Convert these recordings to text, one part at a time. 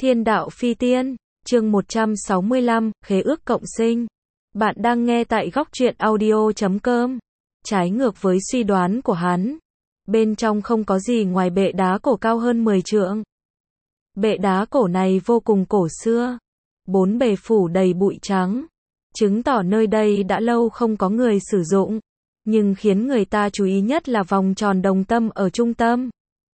Thiên đạo phi tiên, chương 165, khế ước cộng sinh. Bạn đang nghe tại góc truyện audio.com. Trái ngược với suy đoán của hắn, bên trong không có gì ngoài bệ đá cổ cao hơn 10 trượng. Bệ đá cổ này vô cùng cổ xưa, bốn bề phủ đầy bụi trắng, chứng tỏ nơi đây đã lâu không có người sử dụng. Nhưng khiến người ta chú ý nhất là vòng tròn đồng tâm ở trung tâm.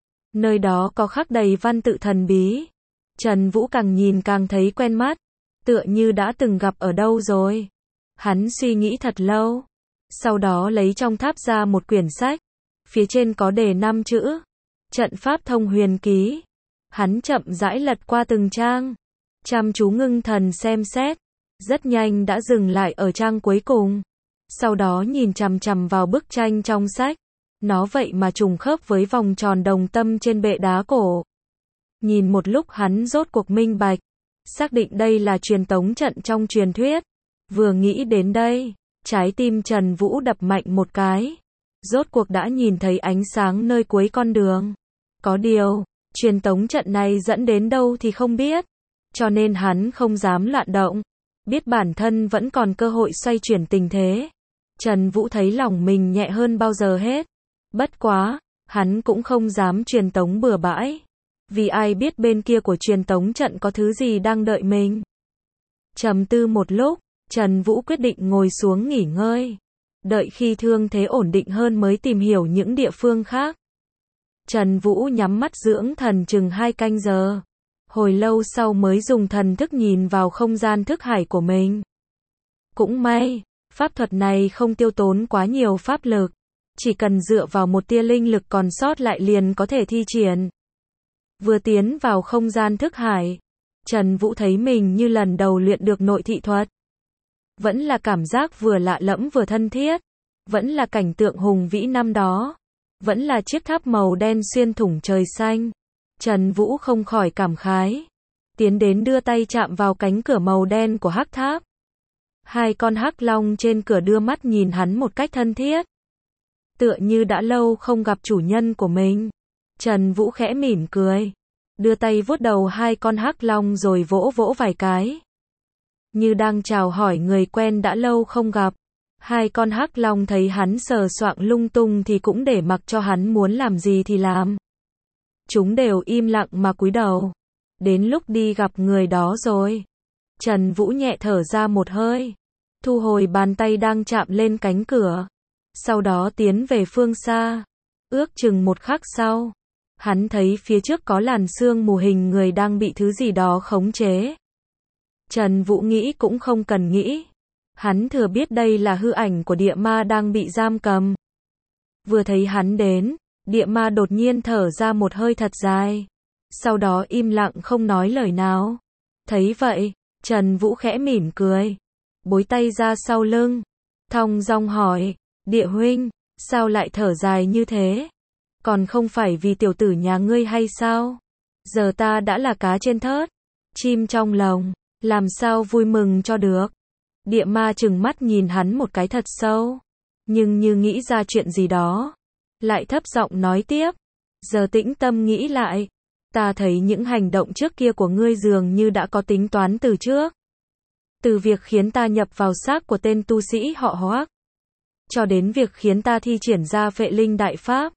Nơi đó có khắc đầy văn tự thần bí. Trần Vũ càng nhìn càng thấy quen mắt, tựa như đã từng gặp ở đâu rồi. Hắn suy nghĩ thật lâu, sau đó lấy trong tháp ra một quyển sách, phía trên có đề 5 chữ, trận pháp thông huyền ký. Hắn chậm rãi lật qua từng trang, chăm chú ngưng thần xem xét, rất nhanh đã dừng lại ở trang cuối cùng. Sau đó nhìn chằm chằm vào bức tranh trong sách, nó vậy mà trùng khớp với vòng tròn đồng tâm trên bệ đá cổ. Nhìn một lúc hắn rốt cuộc minh bạch, xác định đây là truyền tống trận trong truyền thuyết. Vừa nghĩ đến đây, trái tim Trần Vũ đập mạnh một cái. Rốt cuộc đã nhìn thấy ánh sáng nơi cuối con đường. Có điều, truyền tống trận này dẫn đến đâu thì không biết, cho nên hắn không dám loạn động. Biết bản thân vẫn còn cơ hội xoay chuyển tình thế, Trần Vũ thấy lòng mình nhẹ hơn bao giờ hết. Bất quá, hắn cũng không dám truyền tống bừa bãi, vì ai biết bên kia của truyền tống trận có thứ gì đang đợi mình. Trầm tư một lúc, Trần Vũ quyết định ngồi xuống nghỉ ngơi, đợi khi thương thế ổn định hơn mới tìm hiểu những địa phương khác. Trần Vũ nhắm mắt dưỡng thần chừng 2 canh giờ, hồi lâu sau mới dùng thần thức nhìn vào không gian thức hải của mình. Cũng may, pháp thuật này không tiêu tốn quá nhiều pháp lực, chỉ cần dựa vào một tia linh lực còn sót lại liền có thể thi triển. Vừa tiến vào không gian thức hải, Trần Vũ thấy mình như lần đầu luyện được nội thị thuật. Vẫn là cảm giác vừa lạ lẫm vừa thân thiết, vẫn là cảnh tượng hùng vĩ năm đó, vẫn là chiếc tháp màu đen xuyên thủng trời xanh. Trần Vũ không khỏi cảm khái, tiến đến đưa tay chạm vào cánh cửa màu đen của hắc tháp. 2 con hắc long trên cửa đưa mắt nhìn hắn một cách thân thiết, tựa như đã lâu không gặp chủ nhân của mình. Trần Vũ khẽ mỉm cười, đưa tay vuốt đầu 2 con hắc long rồi vỗ vỗ vài cái, như đang chào hỏi người quen đã lâu không gặp. 2 con hắc long thấy hắn sờ soạng lung tung thì cũng để mặc cho hắn muốn làm gì thì làm. Chúng đều im lặng mà cúi đầu. Đến lúc đi gặp người đó rồi. Trần Vũ nhẹ thở ra một hơi, thu hồi bàn tay đang chạm lên cánh cửa, sau đó tiến về phương xa. Ước chừng một khắc sau, hắn thấy phía trước có làn sương mù hình người đang bị thứ gì đó khống chế. Trần Vũ nghĩ cũng không cần nghĩ, hắn thừa biết đây là hư ảnh của địa ma đang bị giam cầm. Vừa thấy hắn đến, địa ma đột nhiên thở ra một hơi thật dài, sau đó im lặng không nói lời nào. Thấy vậy, Trần Vũ khẽ mỉm cười, bối tay ra sau lưng, thong dong hỏi, địa huynh, sao lại thở dài như thế? Còn không phải vì tiểu tử nhà ngươi hay sao? Giờ ta đã là cá trên thớt, chim trong lồng, làm sao vui mừng cho được? Địa ma trừng mắt nhìn hắn một cái thật sâu, nhưng như nghĩ ra chuyện gì đó, lại thấp giọng nói tiếp, giờ tĩnh tâm nghĩ lại, ta thấy những hành động trước kia của ngươi dường như đã có tính toán từ trước. Từ việc khiến ta nhập vào xác của tên tu sĩ họ Hoắc, cho đến việc khiến ta thi triển ra Phệ Linh Đại Pháp,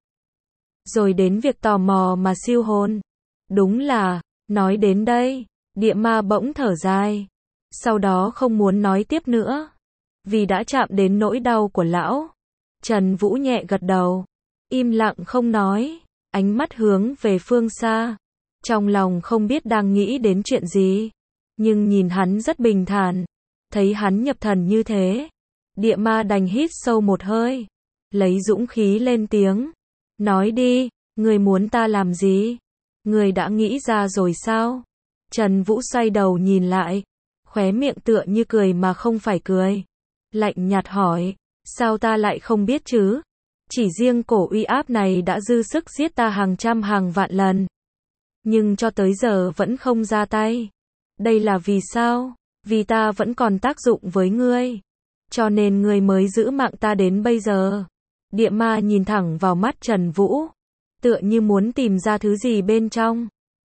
rồi đến việc tò mò mà siêu hồn. Đúng là, nói đến đây, địa ma bỗng thở dài, sau đó không muốn nói tiếp nữa, vì đã chạm đến nỗi đau của lão. Trần Vũ nhẹ gật đầu, im lặng không nói, ánh mắt hướng về phương xa, trong lòng không biết đang nghĩ đến chuyện gì, nhưng nhìn hắn rất bình thản, thấy hắn nhập thần như thế, địa ma đành hít sâu một hơi, lấy dũng khí lên tiếng, nói đi, người muốn ta làm gì? Người đã nghĩ ra rồi sao? Trần Vũ xoay đầu nhìn lại, khóe miệng tựa như cười mà không phải cười, lạnh nhạt hỏi, sao ta lại không biết chứ? Chỉ riêng cổ uy áp này đã dư sức giết ta hàng trăm hàng vạn lần, nhưng cho tới giờ vẫn không ra tay. Đây là vì sao? Vì ta vẫn còn tác dụng với ngươi, cho nên ngươi mới giữ mạng ta đến bây giờ. Địa ma nhìn thẳng vào mắt Trần Vũ, tựa như muốn tìm ra thứ gì bên trong.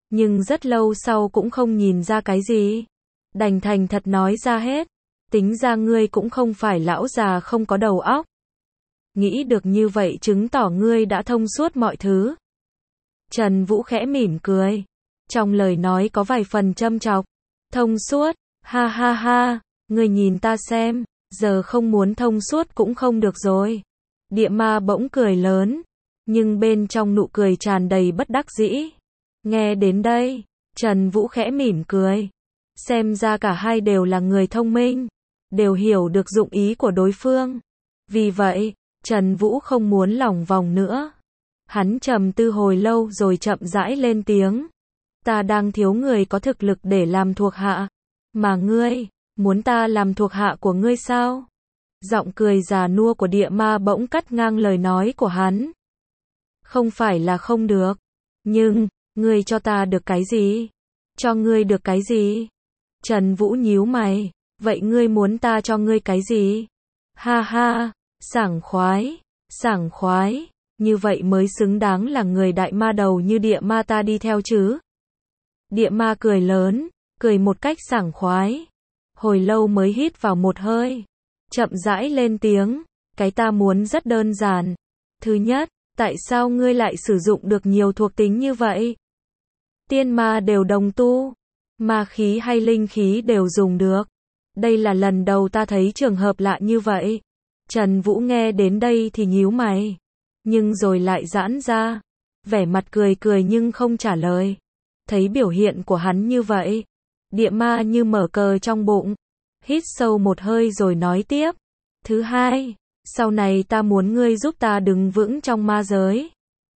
nhưng rất lâu sau cũng không nhìn ra cái gì. Đành thành thật nói ra hết. Tính ra ngươi cũng không phải lão già không có đầu óc. Nghĩ được như vậy chứng tỏ ngươi đã thông suốt mọi thứ. Trần Vũ khẽ mỉm cười. Trong lời nói có vài phần châm chọc. Thông suốt, ha ha ha, ngươi nhìn ta xem, giờ không muốn thông suốt cũng không được rồi. Địa ma bỗng cười lớn, nhưng bên trong nụ cười tràn đầy bất đắc dĩ. Nghe đến đây, Trần Vũ khẽ mỉm cười. Xem ra cả hai đều là người thông minh, đều hiểu được dụng ý của đối phương. Vì vậy, Trần Vũ không muốn lòng vòng nữa. Hắn trầm tư hồi lâu rồi chậm rãi lên tiếng. Ta đang thiếu người có thực lực để làm thuộc hạ. Mà ngươi, muốn ta làm thuộc hạ của ngươi sao? Giọng cười già nua của địa ma bỗng cắt ngang lời nói của hắn. Không phải là không được. Nhưng, ngươi cho ta được cái gì? Cho ngươi được cái gì? Trần Vũ nhíu mày. Vậy ngươi muốn ta cho ngươi cái gì? Ha ha, sảng khoái, sảng khoái. Như vậy mới xứng đáng là người đại ma đầu như địa ma ta đi theo chứ. Địa ma cười lớn, cười một cách sảng khoái. Hồi lâu mới hít vào một hơi. Chậm rãi lên tiếng, cái ta muốn rất đơn giản. Thứ nhất, tại sao ngươi lại sử dụng được nhiều thuộc tính như vậy? Tiên ma đều đồng tu, ma khí hay linh khí đều dùng được. Đây là lần đầu ta thấy trường hợp lạ như vậy. Trần Vũ nghe đến đây thì nhíu mày, nhưng rồi lại giãn ra, vẻ mặt cười cười nhưng không trả lời. Thấy biểu hiện của hắn như vậy, địa ma như mở cờ trong bụng, hít sâu một hơi rồi nói tiếp. Thứ hai, sau này ta muốn ngươi giúp ta đứng vững trong ma giới.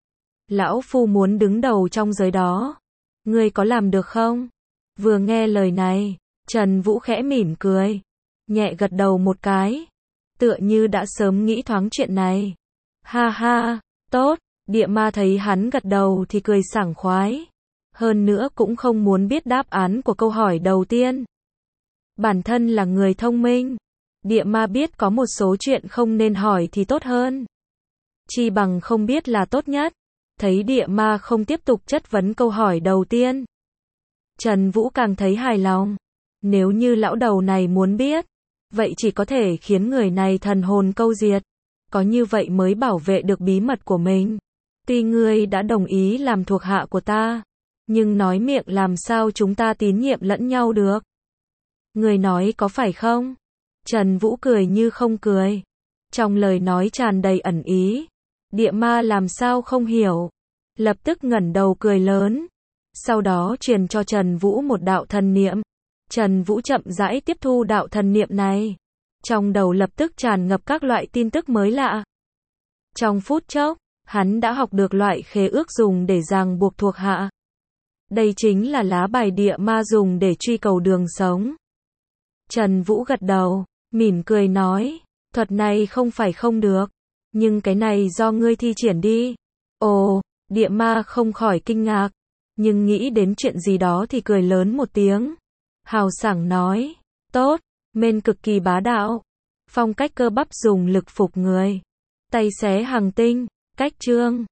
Lão Phu muốn đứng đầu trong giới đó. Ngươi có làm được không? Vừa nghe lời này, Trần Vũ khẽ mỉm cười, nhẹ gật đầu một cái, tựa như đã sớm nghĩ thoáng chuyện này. Ha ha, tốt, địa ma thấy hắn gật đầu thì cười sảng khoái. Hơn nữa cũng không muốn biết đáp án của câu hỏi đầu tiên. Bản thân là người thông minh, địa ma biết có một số chuyện không nên hỏi thì tốt hơn. Chi bằng không biết là tốt nhất. Thấy địa ma không tiếp tục chất vấn câu hỏi đầu tiên, Trần Vũ càng thấy hài lòng. Nếu như lão đầu này muốn biết, vậy chỉ có thể khiến người này thần hồn câu diệt. Có như vậy mới bảo vệ được bí mật của mình. Tuy ngươi đã đồng ý làm thuộc hạ của ta, nhưng nói miệng làm sao chúng ta tín nhiệm lẫn nhau được? Ngươi nói có phải không? Trần Vũ cười như không cười. Trong lời nói tràn đầy ẩn ý. Địa ma làm sao không hiểu. Lập tức ngẩng đầu cười lớn. Sau đó truyền cho Trần Vũ một đạo thần niệm. Trần Vũ chậm rãi tiếp thu đạo thần niệm này. Trong đầu lập tức tràn ngập các loại tin tức mới lạ. Trong phút chốc, hắn đã học được loại khế ước dùng để ràng buộc thuộc hạ. Đây chính là lá bài địa ma dùng để truy cầu đường sống. Trần Vũ gật đầu, mỉm cười nói, thuật này không phải không được, nhưng cái này do ngươi thi triển đi. Ồ, địa ma không khỏi kinh ngạc, nhưng nghĩ đến chuyện gì đó thì cười lớn một tiếng. Hào sảng nói, tốt, men cực kỳ bá đạo. Phong cách cơ bắp dùng lực phục người. Tay xé hàng tinh, cách trương.